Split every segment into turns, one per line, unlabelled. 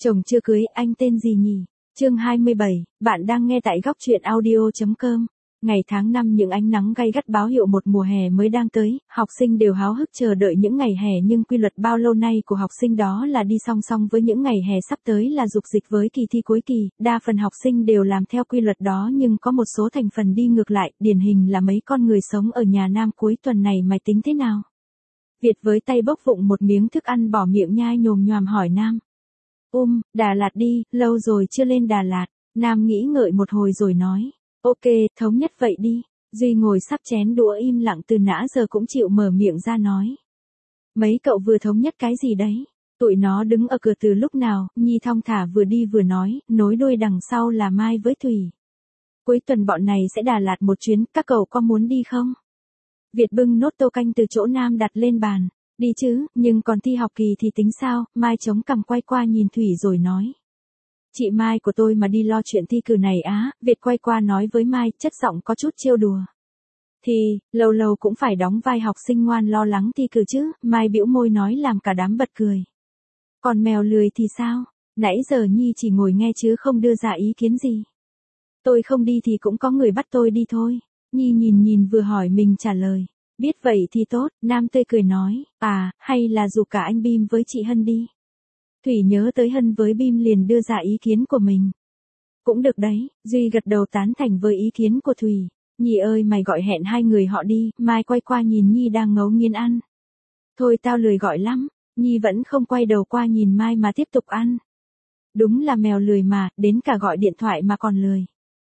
Chồng chưa cưới, anh tên gì nhỉ? Chương 27, bạn đang nghe tại góc truyện audio.com. Ngày tháng năm những ánh nắng gay gắt báo hiệu một mùa hè mới đang tới, học sinh đều háo hức chờ đợi những ngày hè nhưng quy luật bao lâu nay của học sinh đó là đi song song với những ngày hè sắp tới là dục dịch với kỳ thi cuối kỳ, đa phần học sinh đều làm theo quy luật đó nhưng có một số thành phần đi ngược lại, điển hình là mấy con người sống ở nhà Nam cuối tuần này mày tính thế nào? Việt với tay bốc vụng một miếng thức ăn bỏ miệng nhai nhồm nhoàm hỏi Nam. Đà Lạt đi, lâu rồi chưa lên Đà Lạt. Nam nghĩ ngợi một hồi rồi nói. Ok, thống nhất vậy đi. Duy ngồi sắp chén đũa im lặng từ nãy giờ cũng chịu mở miệng ra nói. Mấy cậu vừa thống nhất cái gì đấy? Tụi nó đứng ở cửa từ lúc nào, Nhi thong thả vừa đi vừa nói, nối đuôi đằng sau là Mai với Thủy. Cuối tuần bọn này sẽ Đà Lạt một chuyến, các cậu có muốn đi không? Việt bưng nốt tô canh từ chỗ Nam đặt lên bàn. Đi chứ, nhưng còn thi học kỳ thì tính sao? Mai chống cằm quay qua nhìn Thủy rồi nói. Chị Mai của tôi mà đi lo chuyện thi cử này á, Việt quay qua nói với Mai, chất giọng có chút trêu đùa. Thì, lâu lâu cũng phải đóng vai học sinh ngoan lo lắng thi cử chứ, Mai bĩu môi nói làm cả đám bật cười. Còn mèo lười thì sao? Nãy giờ Nhi chỉ ngồi nghe chứ không đưa ra ý kiến gì. Tôi không đi thì cũng có người bắt tôi đi thôi. Nhi nhìn vừa hỏi mình trả lời. Biết vậy thì tốt, Nam tươi cười nói, hay là rủ cả anh Bim với chị Hân đi. Thủy nhớ tới Hân với Bim liền đưa ra ý kiến của mình. Cũng được đấy, Duy gật đầu tán thành với ý kiến của Thủy. Nhi ơi mày gọi hẹn hai người họ đi, Mai quay qua nhìn Nhi đang ngấu nghiến ăn. Thôi tao lười gọi lắm, Nhi vẫn không quay đầu qua nhìn Mai mà tiếp tục ăn. Đúng là mèo lười mà, đến cả gọi điện thoại mà còn lười.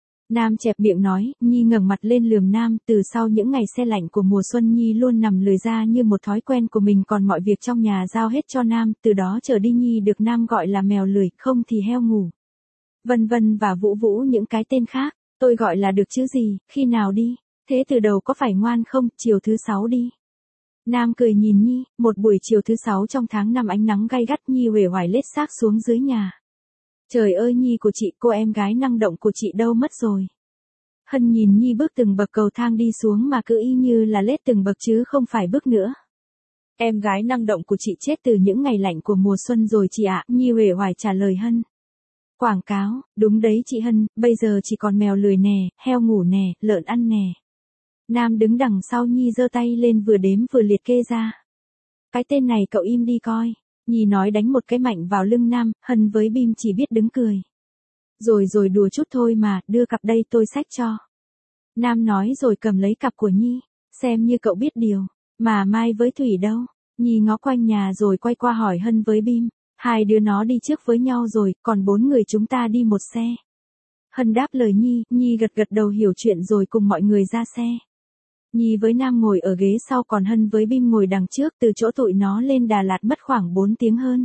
Nam chẹp miệng nói, Nhi ngẩng mặt lên lườm Nam, từ sau những ngày se lạnh của mùa xuân Nhi luôn nằm lười ra như một thói quen của mình còn mọi việc trong nhà giao hết cho Nam, từ đó trở đi Nhi được Nam gọi là mèo lười, không thì heo ngủ. Vân vân và vũ vũ những cái tên khác, tôi gọi là được chứ gì, khi nào đi, thế từ đầu có phải ngoan không, chiều thứ 6 đi. Nam cười nhìn Nhi, một buổi chiều thứ 6 trong tháng 5 ánh nắng gay gắt Nhi uể oải lết xác xuống dưới nhà. Trời ơi Nhi của chị, cô em gái năng động của chị đâu mất rồi. Hân nhìn Nhi bước từng bậc cầu thang đi xuống mà cứ y như là lết từng bậc chứ không phải bước nữa. Em gái năng động của chị chết từ những ngày lạnh của mùa xuân rồi chị ạ, Nhi uể oải trả lời Hân. Quảng cáo, đúng đấy chị Hân, bây giờ chỉ còn mèo lười nè, heo ngủ nè, lợn ăn nè. Nam đứng đằng sau Nhi giơ tay lên vừa đếm vừa liệt kê ra. Cái tên này cậu im đi coi. Nhi nói đánh một cái mạnh vào lưng Nam, Hân với Bim chỉ biết đứng cười. Rồi đùa chút thôi mà, đưa cặp đây tôi xách cho. Nam nói rồi cầm lấy cặp của Nhi, xem như cậu biết điều, mà Mai với Thủy đâu? Nhi ngó quanh nhà rồi quay qua hỏi Hân với Bim, hai đứa nó đi trước với nhau rồi, còn 4 người chúng ta đi một xe. Hân đáp lời Nhi, Nhi gật đầu hiểu chuyện rồi cùng mọi người ra xe. Nhi với Nam ngồi ở ghế sau còn Hân với Bim ngồi đằng trước, từ chỗ tụi nó lên Đà Lạt mất khoảng 4 tiếng hơn.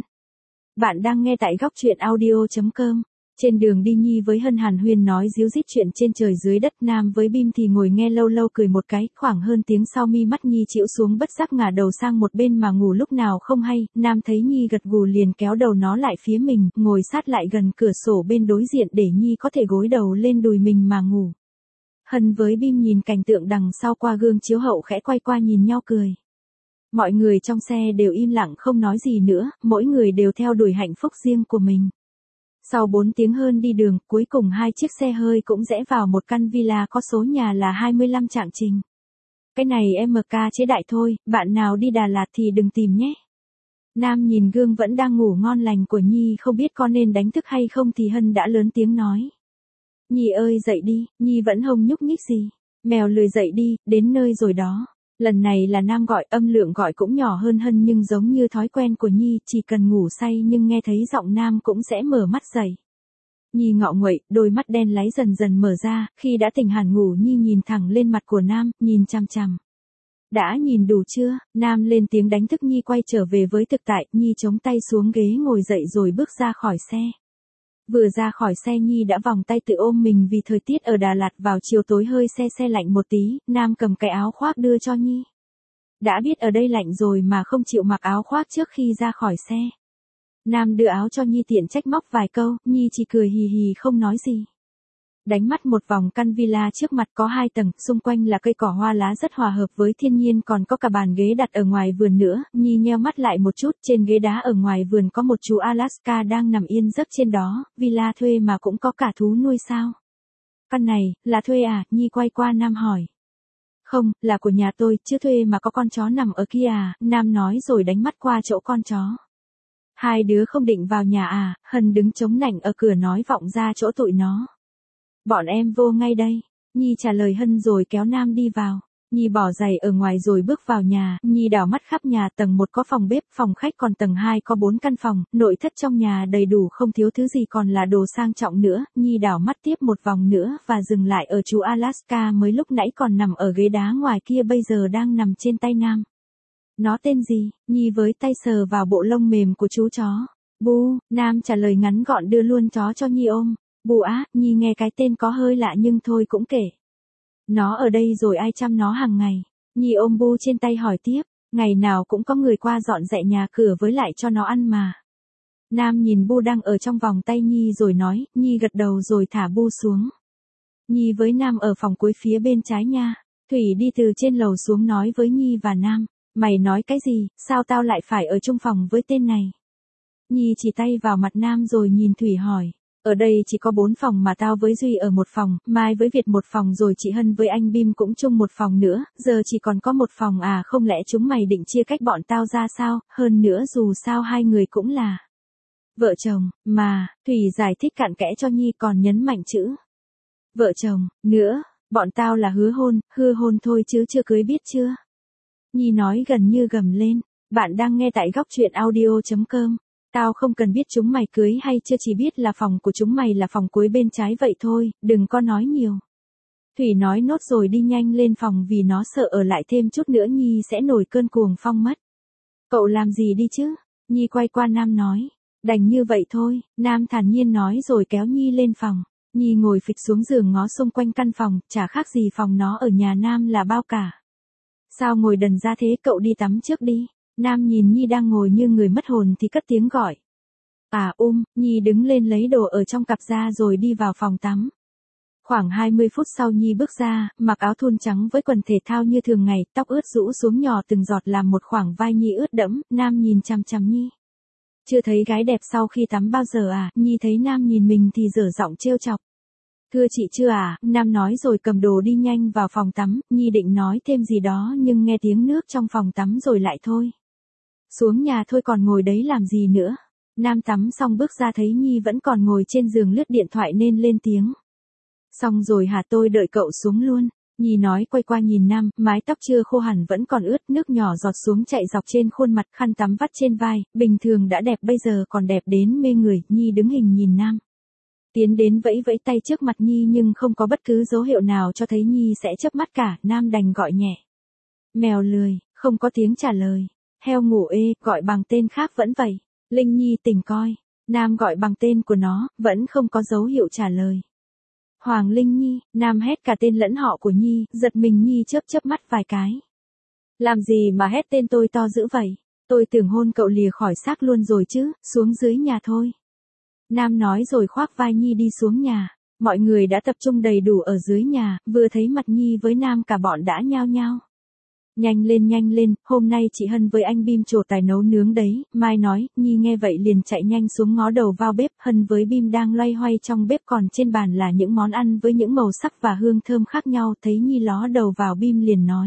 Bạn đang nghe tại góc truyện audio.com. Trên đường đi Nhi với Hân hàn huyên nói díu dít chuyện trên trời dưới đất, Nam với Bim thì ngồi nghe lâu lâu cười một cái, khoảng hơn tiếng sau mi mắt Nhi chịu xuống bất giác ngả đầu sang một bên mà ngủ lúc nào không hay, Nam thấy Nhi gật gù liền kéo đầu nó lại phía mình, ngồi sát lại gần cửa sổ bên đối diện để Nhi có thể gối đầu lên đùi mình mà ngủ. Hân với Bim nhìn cảnh tượng đằng sau qua gương chiếu hậu khẽ quay qua nhìn nhau cười. Mọi người trong xe đều im lặng không nói gì nữa, mỗi người đều theo đuổi hạnh phúc riêng của mình. Sau 4 tiếng hơn đi đường, cuối cùng hai chiếc xe hơi cũng rẽ vào một căn villa có số nhà là 25 Trạng Trình. Cái này MK chế đại thôi, bạn nào đi Đà Lạt thì đừng tìm nhé. Nam nhìn gương vẫn đang ngủ ngon lành của Nhi không biết có nên đánh thức hay không thì Hân đã lớn tiếng nói. Nhi ơi dậy đi, Nhi vẫn không nhúc nhích gì. Mèo lười dậy đi, đến nơi rồi đó. Lần này là Nam gọi, âm lượng gọi cũng nhỏ hơn Hân nhưng giống như thói quen của Nhi, chỉ cần ngủ say nhưng nghe thấy giọng Nam cũng sẽ mở mắt dậy. Nhi ngọ nguậy, đôi mắt đen láy dần dần mở ra, khi đã tỉnh hẳn ngủ Nhi nhìn thẳng lên mặt của Nam, nhìn chằm chằm. Đã nhìn đủ chưa? Nam lên tiếng đánh thức Nhi quay trở về với thực tại, Nhi chống tay xuống ghế ngồi dậy rồi bước ra khỏi xe. Vừa ra khỏi xe Nhi đã vòng tay tự ôm mình vì thời tiết ở Đà Lạt vào chiều tối hơi se lạnh một tí, Nam cầm cái áo khoác đưa cho Nhi. Đã biết ở đây lạnh rồi mà không chịu mặc áo khoác trước khi ra khỏi xe. Nam đưa áo cho Nhi tiện trách móc vài câu, Nhi chỉ cười hì hì không nói gì. Đánh mắt một vòng căn villa trước mặt có 2 tầng, xung quanh là cây cỏ hoa lá rất hòa hợp với thiên nhiên, còn có cả bàn ghế đặt ở ngoài vườn nữa. Nhi nheo mắt lại một chút, trên ghế đá ở ngoài vườn có một chú Alaska đang nằm yên giấc trên đó. Villa thuê mà cũng có cả thú nuôi sao? Căn này, là thuê à? Nhi quay qua Nam hỏi. Không, là của nhà tôi, chứ thuê mà có con chó nằm ở kia à? Nam nói rồi đánh mắt qua chỗ con chó. Hai đứa không định vào nhà à? Hân đứng chống nạnh ở cửa nói vọng ra chỗ tụi nó. Bọn em vô ngay đây. Nhi trả lời Hân rồi kéo Nam đi vào. Nhi bỏ giày ở ngoài rồi bước vào nhà. Nhi đảo mắt khắp nhà. Tầng 1 có phòng bếp, phòng khách, còn tầng 2 có 4 căn phòng. Nội thất trong nhà đầy đủ, không thiếu thứ gì, còn là đồ sang trọng nữa. Nhi đảo mắt tiếp một vòng nữa và dừng lại ở chú Alaska mới lúc nãy còn nằm ở ghế đá ngoài kia, bây giờ đang nằm trên tay Nam. Nó tên gì? Nhi với tay sờ vào bộ lông mềm của chú chó. Bu, Nam trả lời ngắn gọn, đưa luôn chó cho Nhi ôm. Bu á, Nhi nghe cái tên có hơi lạ nhưng thôi cũng kể. Nó ở đây rồi ai chăm nó hàng ngày? Nhi ôm Bu trên tay hỏi tiếp. Ngày nào cũng có người qua dọn dẹp nhà cửa với lại cho nó ăn mà. Nam nhìn Bu đang ở trong vòng tay Nhi rồi nói. Nhi gật đầu rồi thả Bu xuống. Nhi với Nam ở phòng cuối phía bên trái nha. Thủy đi từ trên lầu xuống nói với Nhi và Nam. Mày nói cái gì, sao tao lại phải ở chung phòng với tên này? Nhi chỉ tay vào mặt Nam rồi nhìn Thủy hỏi. Ở đây chỉ có 4 phòng mà tao với Duy ở một phòng, Mai với Việt một phòng, rồi chị Hân với anh Bim cũng chung một phòng nữa, giờ chỉ còn có một phòng à? Không lẽ chúng mày định chia cách bọn tao ra sao? Hơn nữa dù sao hai người cũng là vợ chồng, mà, Thủy giải thích cặn kẽ cho Nhi còn nhấn mạnh chữ vợ chồng, nữa, bọn tao là hứa hôn thôi chứ chưa cưới biết chưa? Nhi nói gần như gầm lên. Bạn đang nghe tại góc truyện audio.com. Tao không cần biết chúng mày cưới hay chưa, chỉ biết là phòng của chúng mày là phòng cuối bên trái vậy thôi, đừng có nói nhiều. Thủy nói nốt rồi đi nhanh lên phòng vì nó sợ ở lại thêm chút nữa Nhi sẽ nổi cơn cuồng phong mất. Cậu làm gì đi chứ? Nhi quay qua Nam nói. Đành như vậy thôi, Nam thản nhiên nói rồi kéo Nhi lên phòng. Nhi ngồi phịch xuống giường ngó xung quanh căn phòng, chả khác gì phòng nó ở nhà Nam là bao cả. Sao ngồi đần ra thế, cậu đi tắm trước đi. Nam nhìn Nhi đang ngồi như người mất hồn thì cất tiếng gọi. Nhi đứng lên lấy đồ ở trong cặp ra rồi đi vào phòng tắm. Khoảng 20 phút sau Nhi bước ra, mặc áo thun trắng với quần thể thao như thường ngày, tóc ướt rũ xuống nhỏ từng giọt làm một khoảng vai Nhi ướt đẫm. Nam nhìn chằm chằm Nhi. Chưa thấy gái đẹp sau khi tắm bao giờ à? Nhi thấy Nam nhìn mình thì dở giọng trêu chọc. Thưa chị chưa à? Nam nói rồi cầm đồ đi nhanh vào phòng tắm. Nhi định nói thêm gì đó nhưng nghe tiếng nước trong phòng tắm rồi lại thôi. Xuống nhà thôi, còn ngồi đấy làm gì nữa? Nam tắm xong bước ra thấy Nhi vẫn còn ngồi trên giường lướt điện thoại nên lên tiếng. Xong rồi hả, tôi đợi cậu xuống luôn. Nhi nói quay qua nhìn Nam, mái tóc chưa khô hẳn vẫn còn ướt, nước nhỏ giọt xuống chạy dọc trên khuôn mặt, khăn tắm vắt trên vai, bình thường đã đẹp bây giờ còn đẹp đến mê người. Nhi đứng hình nhìn Nam. Tiến đến vẫy vẫy tay trước mặt Nhi nhưng không có bất cứ dấu hiệu nào cho thấy Nhi sẽ chớp mắt cả. Nam đành gọi nhẹ. Mèo lười, không có tiếng trả lời. Heo ngủ ê, gọi bằng tên khác vẫn vậy. Linh Nhi tỉnh coi. Nam gọi bằng tên của nó, vẫn không có dấu hiệu trả lời. Hoàng Linh Nhi, Nam hét cả tên lẫn họ của Nhi, giật mình. Nhi chớp mắt vài cái. Làm gì mà hét tên tôi to dữ vậy? Tôi tưởng hôn cậu lìa khỏi xác luôn rồi chứ, xuống dưới nhà thôi. Nam nói rồi khoác vai Nhi đi xuống nhà. Mọi người đã tập trung đầy đủ ở dưới nhà, vừa thấy mặt Nhi với Nam cả bọn đã nhao nhao. Nhanh lên, hôm nay chị Hân với anh Bim trổ tài nấu nướng đấy, Mai nói. Nhi nghe vậy liền chạy nhanh xuống ngó đầu vào bếp. Hân với Bim đang loay hoay trong bếp, còn trên bàn là những món ăn với những màu sắc và hương thơm khác nhau. Thấy Nhi ló đầu vào, Bim liền nói.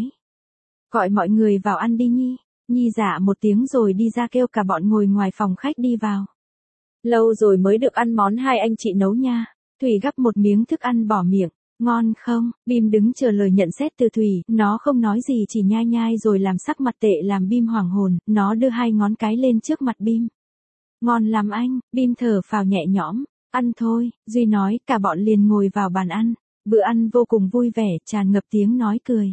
Gọi mọi người vào ăn đi Nhi. Nhi dạ một tiếng rồi đi ra kêu cả bọn ngồi ngoài phòng khách đi vào. Lâu rồi mới được ăn món hai anh chị nấu nha. Thủy gắp một miếng thức ăn bỏ miệng. Ngon không? Bim đứng chờ lời nhận xét từ Thủy, nó không nói gì chỉ nhai nhai rồi làm sắc mặt tệ làm Bim hoảng hồn. Nó đưa 2 ngón cái lên trước mặt Bim. Ngon lắm anh. Bim thở phào nhẹ nhõm. Ăn thôi, Duy nói. Cả bọn liền ngồi vào bàn ăn. Bữa ăn vô cùng vui vẻ, tràn ngập tiếng nói cười.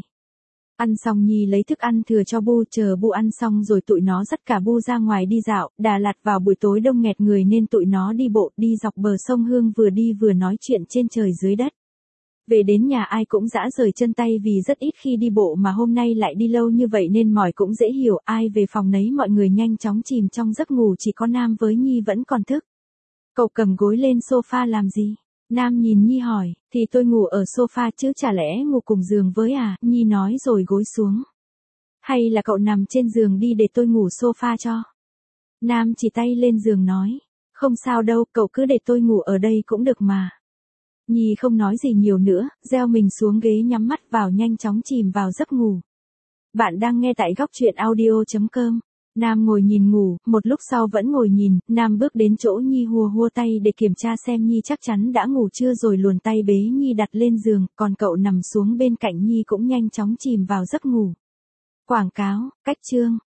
Ăn xong Nhi lấy thức ăn thừa cho Bu, chờ Bu ăn xong rồi tụi nó dắt cả Bu ra ngoài đi dạo. Đà Lạt vào buổi tối đông nghẹt người nên tụi nó đi bộ đi dọc bờ sông Hương, vừa đi vừa nói chuyện trên trời dưới đất. Về đến nhà ai cũng rã rời chân tay vì rất ít khi đi bộ mà hôm nay lại đi lâu như vậy nên mỏi cũng dễ hiểu. Ai về phòng nấy, mọi người nhanh chóng chìm trong giấc ngủ, chỉ có Nam với Nhi vẫn còn thức. Cậu cầm gối lên sofa làm gì? Nam nhìn Nhi hỏi, thì tôi ngủ ở sofa chứ chả lẽ ngủ cùng giường với à, Nhi nói rồi gối xuống. Hay là cậu nằm trên giường đi để tôi ngủ sofa cho. Nam chỉ tay lên giường nói, không sao đâu, cậu cứ để tôi ngủ ở đây cũng được mà. Nhi không nói gì nhiều nữa, gieo mình xuống ghế nhắm mắt vào nhanh chóng chìm vào giấc ngủ. Bạn đang nghe tại góc truyện audio.com. Nam ngồi nhìn ngủ, một lúc sau vẫn ngồi nhìn, Nam bước đến chỗ Nhi hùa hua tay để kiểm tra xem Nhi chắc chắn đã ngủ chưa rồi luồn tay bế Nhi đặt lên giường, còn cậu nằm xuống bên cạnh Nhi cũng nhanh chóng chìm vào giấc ngủ. Quảng cáo, cách chương.